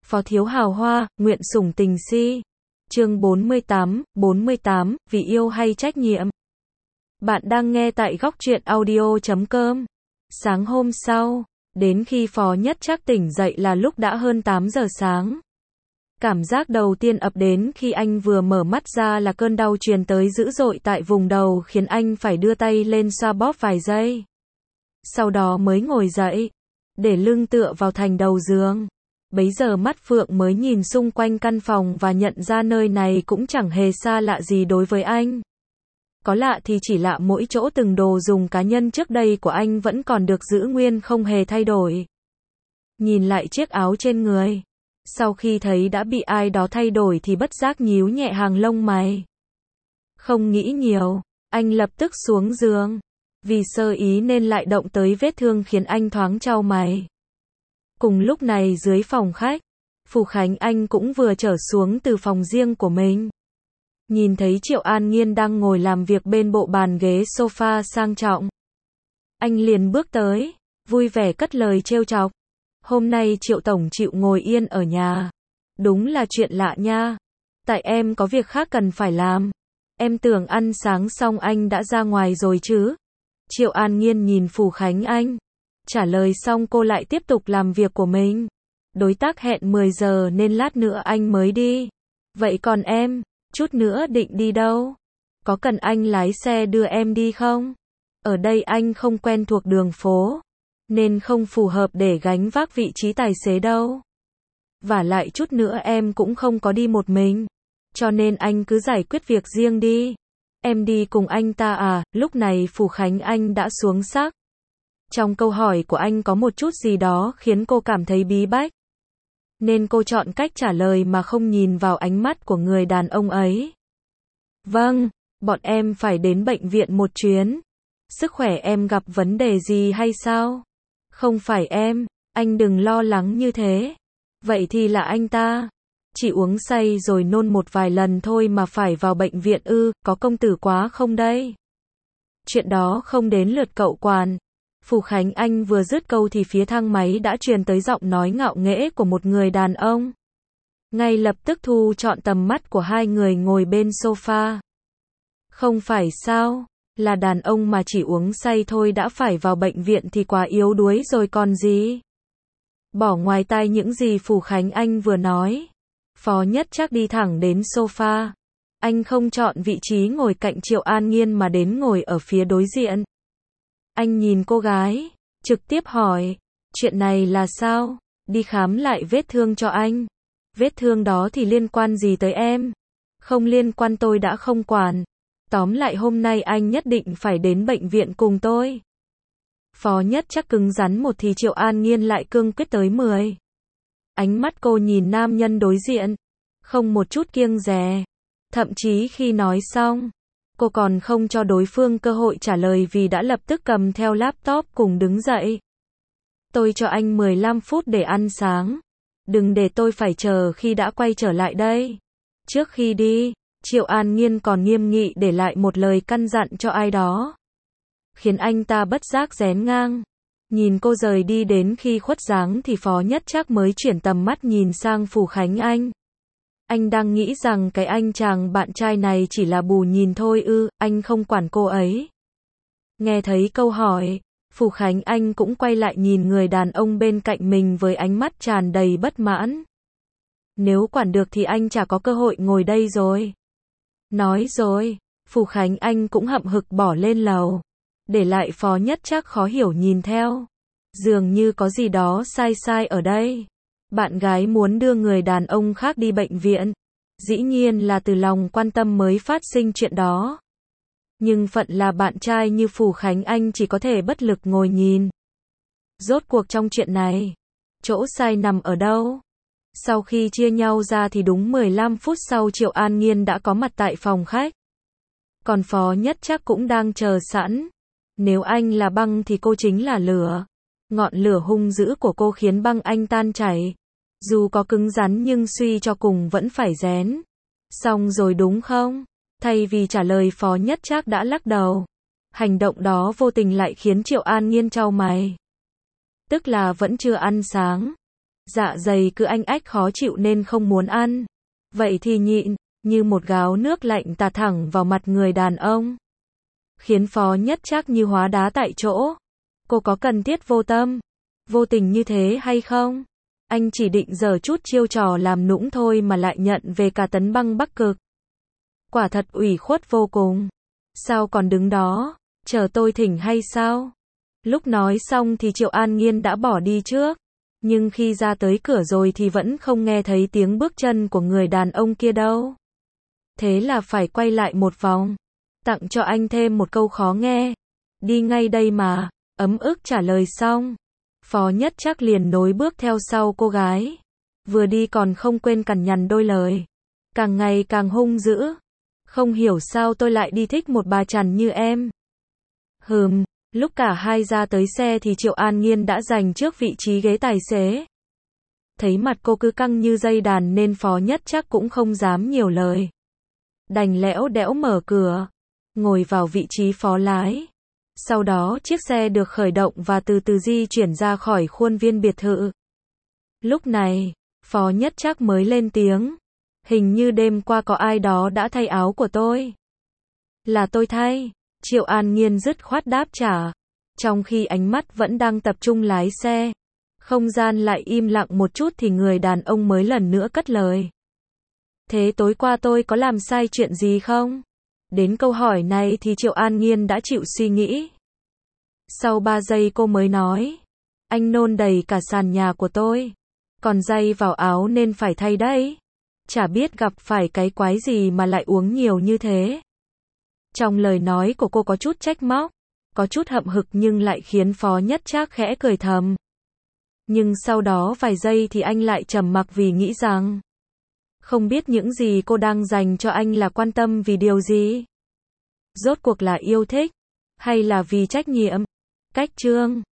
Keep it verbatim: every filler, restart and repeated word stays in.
Phó thiếu hào hoa, nguyện sủng tình si. Chương bốn mươi tám, bốn mươi tám, vì yêu hay trách nhiệm. Bạn đang nghe tại góc truyện audio chấm com. Sáng hôm sau, đến khi Phó Nhất Trác tỉnh dậy là lúc đã hơn tám giờ sáng. Cảm giác đầu tiên ập đến khi anh vừa mở mắt ra là cơn đau truyền tới dữ dội tại vùng đầu khiến anh phải đưa tay lên xoa bóp vài giây. Sau đó mới ngồi dậy, để lưng tựa vào thành đầu giường. Bấy giờ mắt Phượng mới nhìn xung quanh căn phòng và nhận ra nơi này cũng chẳng hề xa lạ gì đối với anh. Có lạ thì chỉ lạ mỗi chỗ từng đồ dùng cá nhân trước đây của anh vẫn còn được giữ nguyên không hề thay đổi. Nhìn lại chiếc áo trên người, sau khi thấy đã bị ai đó thay đổi thì bất giác nhíu nhẹ hàng lông mày. Không nghĩ nhiều, anh lập tức xuống giường. Vì sơ ý nên lại động tới vết thương khiến anh thoáng chau mày. Cùng lúc này dưới phòng khách, Phù Khánh Anh cũng vừa trở xuống từ phòng riêng của mình. Nhìn thấy Triệu An Nhiên đang ngồi làm việc bên bộ bàn ghế sofa sang trọng. Anh liền bước tới, vui vẻ cất lời trêu chọc. Hôm nay Triệu Tổng chịu ngồi yên ở nhà. Đúng là chuyện lạ nha. Tại em có việc khác cần phải làm. Em tưởng ăn sáng xong anh đã ra ngoài rồi chứ. Triệu An Nhiên nhìn Phù Khánh Anh. Trả lời xong cô lại tiếp tục làm việc của mình. Đối tác hẹn mười giờ nên lát nữa anh mới đi. Vậy còn em, chút nữa định đi đâu? Có cần anh lái xe đưa em đi không? Ở đây anh không quen thuộc đường phố, nên không phù hợp để gánh vác vị trí tài xế đâu. Vả lại chút nữa em cũng không có đi một mình. Cho nên anh cứ giải quyết việc riêng đi. Em đi cùng anh ta à? Lúc này Phù Khánh Anh đã xuống sắc. Trong câu hỏi của anh có một chút gì đó khiến cô cảm thấy bí bách. Nên cô chọn cách trả lời mà không nhìn vào ánh mắt của người đàn ông ấy. Vâng, bọn em phải đến bệnh viện một chuyến. Sức khỏe em gặp vấn đề gì hay sao? Không phải em, anh đừng lo lắng như thế. Vậy thì là anh ta. Chỉ uống say rồi nôn một vài lần thôi mà phải vào bệnh viện ư, có công tử quá không đây? Chuyện đó không đến lượt cậu quản. Phù Khánh Anh vừa dứt câu thì phía thang máy đã truyền tới giọng nói ngạo nghễ của một người đàn ông. Ngay lập tức thu trọn tầm mắt của hai người ngồi bên sofa. Không phải sao, là đàn ông mà chỉ uống say thôi đã phải vào bệnh viện thì quá yếu đuối rồi còn gì. Bỏ ngoài tai những gì Phù Khánh Anh vừa nói, Phó Nhất Trác đi thẳng đến sofa. Anh không chọn vị trí ngồi cạnh Triệu An Nhiên mà đến ngồi ở phía đối diện. Anh nhìn cô gái, trực tiếp hỏi, chuyện này là sao? Đi khám lại vết thương cho anh. Vết thương đó thì liên quan gì tới em? Không liên quan, tôi đã không quản. Tóm lại hôm nay anh nhất định phải đến bệnh viện cùng tôi. Phó Nhất Trác cứng rắn một thì Triệu An Nhiên lại cương quyết tới mười. Ánh mắt cô nhìn nam nhân đối diện, không một chút kiêng dè. Thậm chí khi nói xong, cô còn không cho đối phương cơ hội trả lời vì đã lập tức cầm theo laptop cùng đứng dậy. Tôi cho anh mười lăm phút để ăn sáng. Đừng để tôi phải chờ khi đã quay trở lại đây. Trước khi đi, Triệu An Nhiên còn nghiêm nghị để lại một lời căn dặn cho ai đó. Khiến anh ta bất giác rén ngang. Nhìn cô rời đi đến khi khuất dáng thì Phó Nhất Trác mới chuyển tầm mắt nhìn sang Phù Khánh Anh. Anh đang nghĩ rằng cái anh chàng bạn trai này chỉ là bù nhìn thôi ư, anh không quản cô ấy. Nghe thấy câu hỏi, Phù Khánh Anh cũng quay lại nhìn người đàn ông bên cạnh mình với ánh mắt tràn đầy bất mãn. Nếu quản được thì anh chả có cơ hội ngồi đây rồi. Nói rồi, Phù Khánh Anh cũng hậm hực bỏ lên lầu. Để lại Phó Nhất Trác khó hiểu nhìn theo. Dường như có gì đó sai sai ở đây. Bạn gái muốn đưa người đàn ông khác đi bệnh viện. Dĩ nhiên là từ lòng quan tâm mới phát sinh chuyện đó. Nhưng phận là bạn trai như Phù Khánh Anh chỉ có thể bất lực ngồi nhìn. Rốt cuộc trong chuyện này, chỗ sai nằm ở đâu? Sau khi chia nhau ra thì đúng mười lăm phút sau Triệu An Nhiên đã có mặt tại phòng khách. Còn Phó Nhất Trác cũng đang chờ sẵn. Nếu anh là băng thì cô chính là lửa. Ngọn lửa hung dữ của cô khiến băng anh tan chảy. Dù có cứng rắn nhưng suy cho cùng vẫn phải rén. Xong rồi đúng không? Thay vì trả lời Phó Nhất Trác đã lắc đầu. Hành động đó vô tình lại khiến Triệu An Nhiên chau mày. Tức là vẫn chưa ăn sáng. Dạ dày cứ anh ách khó chịu nên không muốn ăn. Vậy thì nhịn, như một gáo nước lạnh tạt thẳng vào mặt người đàn ông. Khiến Phó Nhất Trác như hóa đá tại chỗ. Cô có cần thiết vô tâm, vô tình như thế hay không? Anh chỉ định giở chút chiêu trò làm nũng thôi mà lại nhận về cả tấn băng Bắc Cực. Quả thật ủy khuất vô cùng. Sao còn đứng đó, chờ tôi thỉnh hay sao? Lúc nói xong thì Triệu An Nghiên đã bỏ đi trước. Nhưng khi ra tới cửa rồi thì vẫn không nghe thấy tiếng bước chân của người đàn ông kia đâu. Thế là phải quay lại một vòng. Tặng cho anh thêm một câu khó nghe. Đi ngay đây mà. Ấm ức trả lời xong. Phó Nhất Trác liền nối bước theo sau cô gái. Vừa đi còn không quên cằn nhằn đôi lời. Càng ngày càng hung dữ. Không hiểu sao tôi lại đi thích một bà chằn như em. Hừm, lúc cả hai ra tới xe thì Triệu An Nghiên đã giành trước vị trí ghế tài xế. Thấy mặt cô cứ căng như dây đàn nên Phó Nhất Trác cũng không dám nhiều lời. Đành lẽo đẽo mở cửa, ngồi vào vị trí phó lái. Sau đó chiếc xe được khởi động và từ từ di chuyển ra khỏi khuôn viên biệt thự. Lúc này, Phó Nhất Trác mới lên tiếng. Hình như đêm qua có ai đó đã thay áo của tôi. Là tôi thay. Triệu An Nghiên dứt khoát đáp trả. Trong khi ánh mắt vẫn đang tập trung lái xe. Không gian lại im lặng một chút thì người đàn ông mới lần nữa cất lời. Thế tối qua tôi có làm sai chuyện gì không? Đến câu hỏi này thì Triệu An Nghiên đã chịu suy nghĩ. Sau ba giây cô mới nói. Anh nôn đầy cả sàn nhà của tôi. Còn giày vào áo nên phải thay đấy. Chả biết gặp phải cái quái gì mà lại uống nhiều như thế. Trong lời nói của cô có chút trách móc, có chút hậm hực nhưng lại khiến Phó Nhất Trác khẽ cười thầm. Nhưng sau đó vài giây thì anh lại trầm mặc vì nghĩ rằng không biết những gì cô đang dành cho anh là quan tâm vì điều gì. Rốt cuộc là yêu thích, hay là vì trách nhiệm? Cách chương